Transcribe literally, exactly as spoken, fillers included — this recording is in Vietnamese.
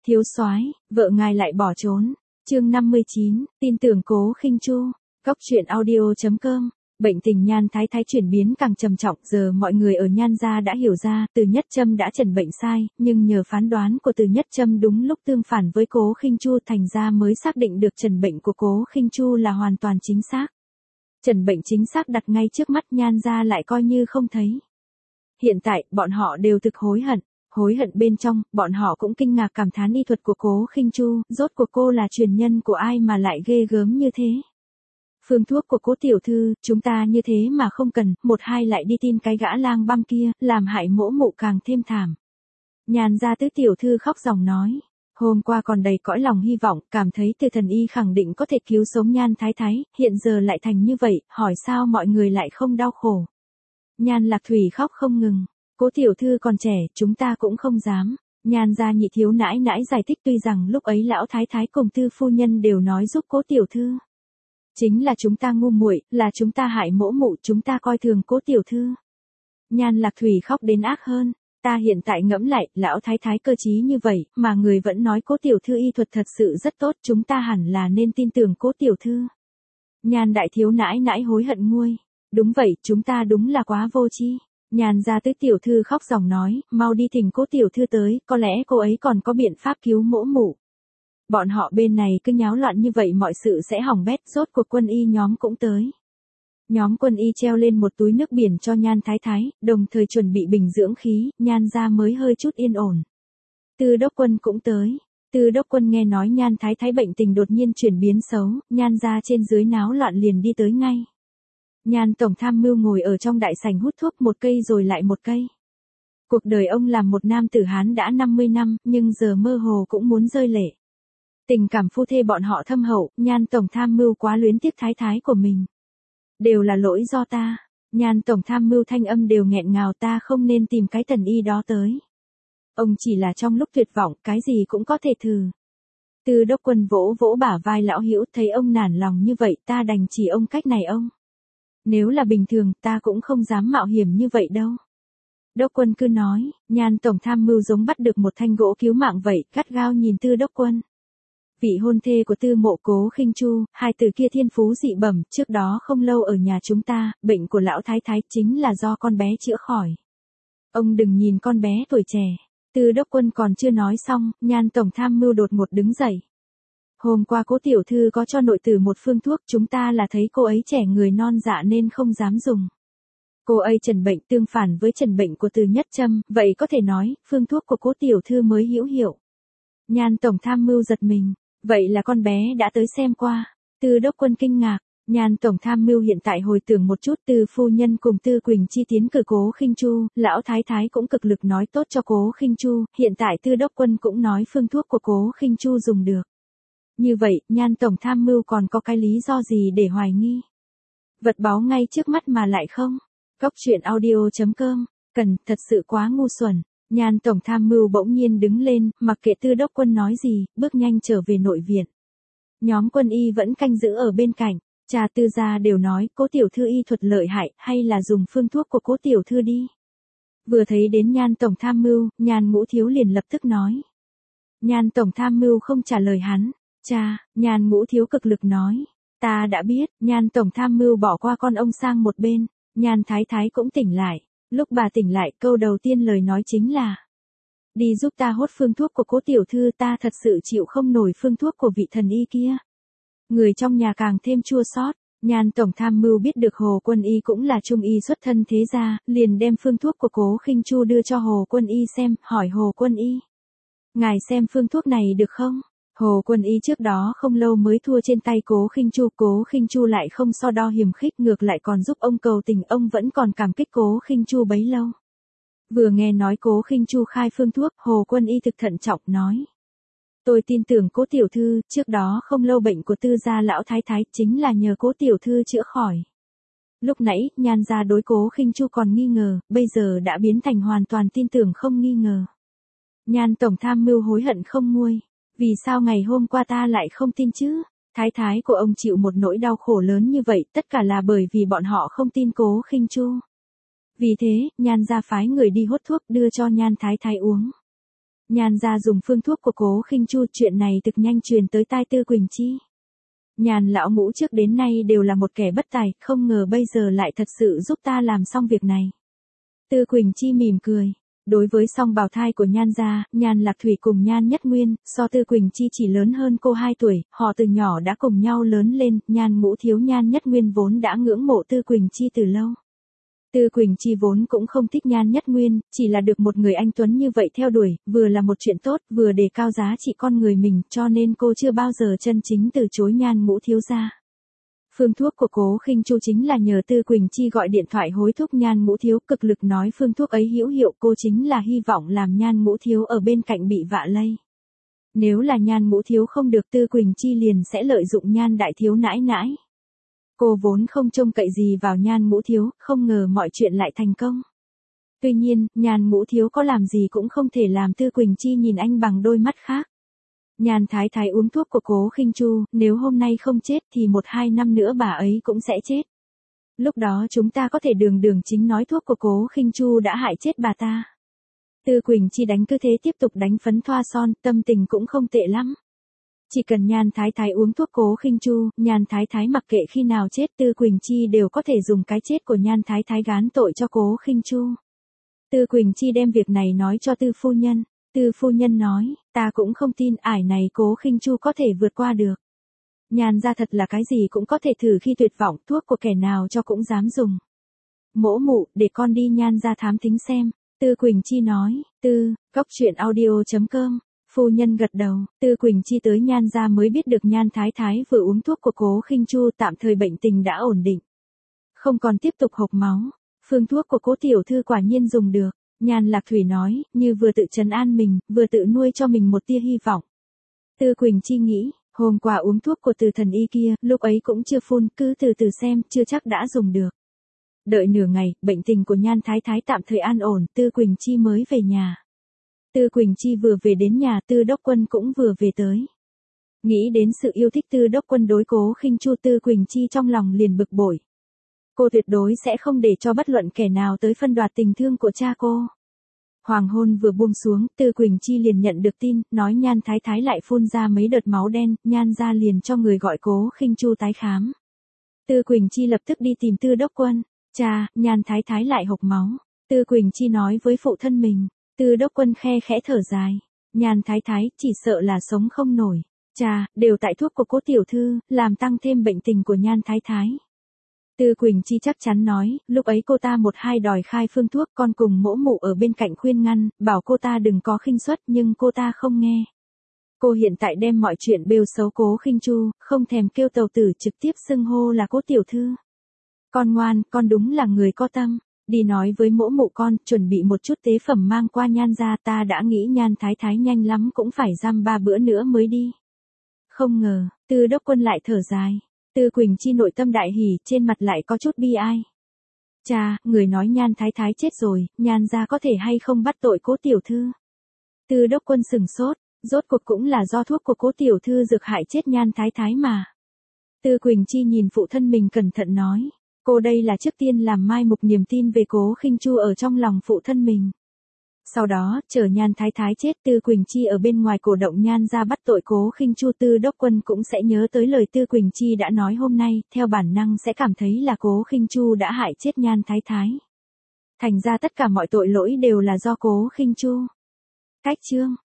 Thiếu soái, vợ ngài lại bỏ trốn. Chương năm mươi chín, tin tưởng Cố Khinh Chu. Góc truyện audio chấm com. Bệnh tình Nhan Thái Thái chuyển biến càng trầm trọng, giờ mọi người ở Nhan gia đã hiểu ra, Từ Nhất Châm đã chẩn bệnh sai, nhưng nhờ phán đoán của Từ Nhất Châm đúng lúc tương phản với Cố Khinh Chu, thành ra mới xác định được chẩn bệnh của Cố Khinh Chu là hoàn toàn chính xác. Chẩn bệnh chính xác đặt ngay trước mắt, Nhan gia lại coi như không thấy. Hiện tại, bọn họ đều thực hối hận. Hối hận bên trong, bọn họ cũng kinh ngạc cảm thán y thuật của Cố Khinh Chu, rốt cuộc cô là truyền nhân của ai mà lại ghê gớm như thế. Phương thuốc của Cố tiểu thư, chúng ta như thế mà không cần, một hai lại đi tin cái gã lang băm kia, làm hại mỗ mụ càng thêm thảm. Nhan gia tứ tiểu thư khóc ròng nói. Hôm qua còn đầy cõi lòng hy vọng, cảm thấy Từ thần y khẳng định có thể cứu sống Nhan Thái Thái, hiện giờ lại thành như vậy, hỏi sao mọi người lại không đau khổ. Nhan Lạc Thủy khóc không ngừng. Cố tiểu thư còn trẻ, chúng ta cũng không dám. Nhan gia nhị thiếu nãi nãi giải thích, tuy rằng lúc ấy lão thái thái cùng Tư phu nhân đều nói giúp Cố tiểu thư. Chính là chúng ta ngu muội, là chúng ta hại mỗ mụ, chúng ta coi thường Cố tiểu thư. Nhan Lạc Thủy khóc đến ác hơn. Ta hiện tại ngẫm lại, lão thái thái cơ trí như vậy, mà người vẫn nói Cố tiểu thư y thuật thật sự rất tốt, chúng ta hẳn là nên tin tưởng Cố tiểu thư. Nhan đại thiếu nãi nãi hối hận nguôi. Đúng vậy, chúng ta đúng là quá vô tri. Nhan gia tứ tiểu thư khóc ròng nói, mau đi thỉnh Cố tiểu thư tới, có lẽ cô ấy còn có biện pháp cứu mỗ mụ. Bọn họ bên này cứ nháo loạn như vậy mọi sự sẽ hỏng bét, rốt cuộc quân y nhóm cũng tới. Nhóm quân y treo lên một túi nước biển cho Nhan Thái Thái, đồng thời chuẩn bị bình dưỡng khí, Nhan gia mới hơi chút yên ổn. Tư đốc quân cũng tới. Tư đốc quân nghe nói Nhan Thái Thái bệnh tình đột nhiên chuyển biến xấu, Nhan gia trên dưới náo loạn liền đi tới ngay. Nhan tổng tham mưu ngồi ở trong đại sảnh hút thuốc một cây rồi lại một cây. Cuộc đời ông làm một nam tử Hán đã năm mươi năm, nhưng giờ mơ hồ cũng muốn rơi lệ. Tình cảm phu thê bọn họ thâm hậu, Nhan tổng tham mưu quá luyến tiếc thái thái của mình. Đều là lỗi do ta. Nhan tổng tham mưu thanh âm đều nghẹn ngào, ta không nên tìm cái tần y đó tới. Ông chỉ là trong lúc tuyệt vọng, cái gì cũng có thể thử. Tư đốc quân vỗ vỗ bả vai lão hữu, thấy ông nản lòng như vậy, ta đành chỉ ông cách này ông. Nếu là bình thường, ta cũng không dám mạo hiểm như vậy đâu. Đốc quân cứ nói, Nhan tổng tham mưu giống bắt được một thanh gỗ cứu mạng vậy, gắt gao nhìn Tư đốc quân. Vị hôn thê của Tư mộ Cố Khinh Chu, hai từ kia thiên phú dị bẩm, trước đó không lâu ở nhà chúng ta, bệnh của lão thái thái chính là do con bé chữa khỏi. Ông đừng nhìn con bé tuổi trẻ. Tư đốc quân còn chưa nói xong, Nhan tổng tham mưu đột ngột đứng dậy. Hôm qua Cố tiểu thư có cho nội tử một phương thuốc, chúng ta là thấy cô ấy trẻ người non dạ nên không dám dùng. Cô ấy chẩn bệnh tương phản với chẩn bệnh của Từ Nhất Châm, vậy có thể nói, phương thuốc của Cố tiểu thư mới hữu hiệu. Nhan tổng tham mưu giật mình, vậy là con bé đã tới xem qua. Tư đốc quân kinh ngạc, Nhan tổng tham mưu hiện tại hồi tưởng một chút, Tư phu nhân cùng Tư Quỳnh Chi tiến cử Cố Khinh Chu, lão thái thái cũng cực lực nói tốt cho Cố Khinh Chu, hiện tại Tư đốc quân cũng nói phương thuốc của Cố Khinh Chu dùng được. Như vậy, Nhan tổng tham mưu còn có cái lý do gì để hoài nghi? Vật báo ngay trước mắt mà lại không? Góc truyện audio chấm com. Cần, thật sự quá ngu xuẩn. Nhan tổng tham mưu bỗng nhiên đứng lên, mặc kệ Tư đốc quân nói gì, bước nhanh trở về nội viện. Nhóm quân y vẫn canh giữ ở bên cạnh. Cha Tư gia đều nói, Cố tiểu thư y thuật lợi hại, hay là dùng phương thuốc của Cố tiểu thư đi. Vừa thấy đến Nhan tổng tham mưu, Nhan ngũ thiếu liền lập tức nói. Nhan tổng tham mưu không trả lời hắn. Cha, Nhan ngũ thiếu cực lực nói. Ta đã biết, Nhan tổng tham mưu bỏ qua con ông sang một bên. Nhan thái thái cũng tỉnh lại. Lúc bà tỉnh lại, câu đầu tiên lời nói chính là. Đi giúp ta hốt phương thuốc của Cố tiểu thư, ta thật sự chịu không nổi phương thuốc của vị thần y kia. Người trong nhà càng thêm chua xót. Nhan tổng tham mưu biết được Hồ Quân Y cũng là trung y xuất thân thế gia, liền đem phương thuốc của Cố Khinh Chu đưa cho Hồ Quân Y xem, hỏi Hồ Quân Y. Ngài xem phương thuốc này được không? Hồ Quân Y trước đó không lâu mới thua trên tay Cố Khinh Chu, Cố Khinh Chu lại không so đo hiềm khích, ngược lại còn giúp ông cầu tình, ông vẫn còn cảm kích Cố Khinh Chu bấy lâu. Vừa nghe nói Cố Khinh Chu khai phương thuốc, Hồ Quân Y thực thận trọng nói. Tôi tin tưởng Cố tiểu thư, trước đó không lâu bệnh của Tư gia lão thái thái chính là nhờ Cố tiểu thư chữa khỏi. Lúc nãy, Nhan gia đối Cố Khinh Chu còn nghi ngờ, bây giờ đã biến thành hoàn toàn tin tưởng không nghi ngờ. Nhan tổng tham mưu hối hận không nguôi. Vì sao ngày hôm qua ta lại không tin chứ? Thái thái của ông chịu một nỗi đau khổ lớn như vậy, tất cả là bởi vì bọn họ không tin Cố Khinh Chu. Vì thế, Nhan gia phái người đi hốt thuốc đưa cho Nhan thái thái uống. Nhan gia dùng phương thuốc của Cố Khinh Chu, chuyện này thực nhanh truyền tới tai Tư Quỳnh Chi. Nhan lão ngũ trước đến nay đều là một kẻ bất tài, không ngờ bây giờ lại thật sự giúp ta làm xong việc này. Tư Quỳnh Chi mỉm cười. Đối với song bào thai của Nhan gia, Nhan Lạc Thủy cùng Nhan Nhất Nguyên, so Tư Quỳnh Chi chỉ lớn hơn cô hai tuổi, họ từ nhỏ đã cùng nhau lớn lên, Nhan Ngũ Thiếu Nhan Nhất Nguyên vốn đã ngưỡng mộ Tư Quỳnh Chi từ lâu. Tư Quỳnh Chi vốn cũng không thích Nhan Nhất Nguyên, chỉ là được một người anh tuấn như vậy theo đuổi, vừa là một chuyện tốt, vừa đề cao giá trị con người mình, cho nên cô chưa bao giờ chân chính từ chối Nhan Ngũ Thiếu gia. Phương thuốc của Cố Khinh Chu chính là nhờ Tư Quỳnh Chi gọi điện thoại hối thúc Nhan Ngũ Thiếu, cực lực nói phương thuốc ấy hữu hiệu, cô chính là hy vọng làm Nhan Ngũ Thiếu ở bên cạnh bị vạ lây. Nếu là Nhan Ngũ Thiếu không được, Tư Quỳnh Chi liền sẽ lợi dụng Nhan Đại Thiếu nãi nãi. Cô vốn không trông cậy gì vào Nhan Ngũ Thiếu, không ngờ mọi chuyện lại thành công. Tuy nhiên, Nhan Ngũ Thiếu có làm gì cũng không thể làm Tư Quỳnh Chi nhìn anh bằng đôi mắt khác. Nhan Thái Thái uống thuốc của Cố Khinh Chu, nếu hôm nay không chết thì một hai năm nữa bà ấy cũng sẽ chết. Lúc đó chúng ta có thể đường đường chính nói thuốc của Cố Khinh Chu đã hại chết bà ta. Tư Quỳnh Chi đánh cứ thế tiếp tục đánh phấn thoa son, tâm tình cũng không tệ lắm. Chỉ cần Nhan Thái Thái uống thuốc Cố Khinh Chu, Nhan Thái Thái mặc kệ khi nào chết, Tư Quỳnh Chi đều có thể dùng cái chết của Nhan Thái Thái gán tội cho Cố Khinh Chu. Tư Quỳnh Chi đem việc này nói cho Tư phu nhân. Tư phu nhân nói, ta cũng không tin ải này Cố Khinh Chu có thể vượt qua được. Nhan gia thật là cái gì cũng có thể thử khi tuyệt vọng, thuốc của kẻ nào cho cũng dám dùng. Mỗ mụ, để con đi Nhan gia thám thính xem. Tư Quỳnh Chi nói, Tư, góc truyện audio chấm com. Phu nhân gật đầu, Tư Quỳnh Chi tới Nhan gia mới biết được Nhan Thái Thái vừa uống thuốc của Cố Khinh Chu, tạm thời bệnh tình đã ổn định. Không còn tiếp tục hộc máu. Phương thuốc của Cố tiểu thư quả nhiên dùng được. Nhan Lạc Thủy nói, như vừa tự trấn an mình, vừa tự nuôi cho mình một tia hy vọng. Tư Quỳnh Chi nghĩ, hôm qua uống thuốc của Từ thần y kia, lúc ấy cũng chưa phun, cứ từ từ xem, chưa chắc đã dùng được. Đợi nửa ngày, bệnh tình của Nhan Thái Thái tạm thời an ổn, Tư Quỳnh Chi mới về nhà. Tư Quỳnh Chi vừa về đến nhà, Tư Đốc Quân cũng vừa về tới. Nghĩ đến sự yêu thích Tư Đốc Quân đối Cố Khinh Chu, Tư Quỳnh Chi trong lòng liền bực bội. Cô tuyệt đối sẽ không để cho bất luận kẻ nào tới phân đoạt tình thương của cha cô. Hoàng hôn vừa buông xuống, Tư Quỳnh Chi liền nhận được tin, nói Nhan Thái Thái lại phun ra mấy đợt máu đen, Nhan gia liền cho người gọi Cố Khinh Chu tái khám. Tư Quỳnh Chi lập tức đi tìm Tư Đốc Quân. Cha, Nhan Thái Thái lại hộc máu. Tư Quỳnh Chi nói với phụ thân mình. Tư Đốc Quân khe khẽ thở dài. Nhan Thái Thái chỉ sợ là sống không nổi. Cha, đều tại thuốc của Cố tiểu thư, làm tăng thêm bệnh tình của Nhan Thái Thái. Tư Quỳnh Chi chắc chắn nói, lúc ấy cô ta một hai đòi khai phương thuốc, con cùng mỗ mụ ở bên cạnh khuyên ngăn, bảo cô ta đừng có khinh suất, nhưng cô ta không nghe. Cô hiện tại đem mọi chuyện bêu xấu Cố Khinh Chu, không thèm kêu tàu tử, trực tiếp xưng hô là Cố tiểu thư. Con ngoan, con đúng là người có tâm. Đi nói với mỗ mụ con, chuẩn bị một chút tế phẩm mang qua Nhan gia, ta đã nghĩ Nhan Thái Thái nhanh lắm cũng phải giam ba bữa nữa mới đi. Không ngờ, Tư Đốc Quân lại thở dài. Tư Quỳnh Chi nội tâm đại hỉ, trên mặt lại có chút bi ai. Cha, người nói Nhan Thái Thái chết rồi, Nhan gia có thể hay không bắt tội Cố tiểu thư? Tư Đốc Quân sừng sốt, rốt cuộc cũng là do thuốc của Cố tiểu thư dược hại chết Nhan Thái Thái mà. Tư Quỳnh Chi nhìn phụ thân mình cẩn thận nói, cô đây là trước tiên làm mai mục niềm tin về Cố Khinh Chu ở trong lòng phụ thân mình. Sau đó, chờ Nhan Thái Thái chết, Tư Quỳnh Chi ở bên ngoài cổ động Nhan gia bắt tội Cố Khinh Chu, Tư Đốc Quân cũng sẽ nhớ tới lời Tư Quỳnh Chi đã nói hôm nay, theo bản năng sẽ cảm thấy là Cố Khinh Chu đã hại chết Nhan Thái Thái. Thành ra tất cả mọi tội lỗi đều là do Cố Khinh Chu. Cách chương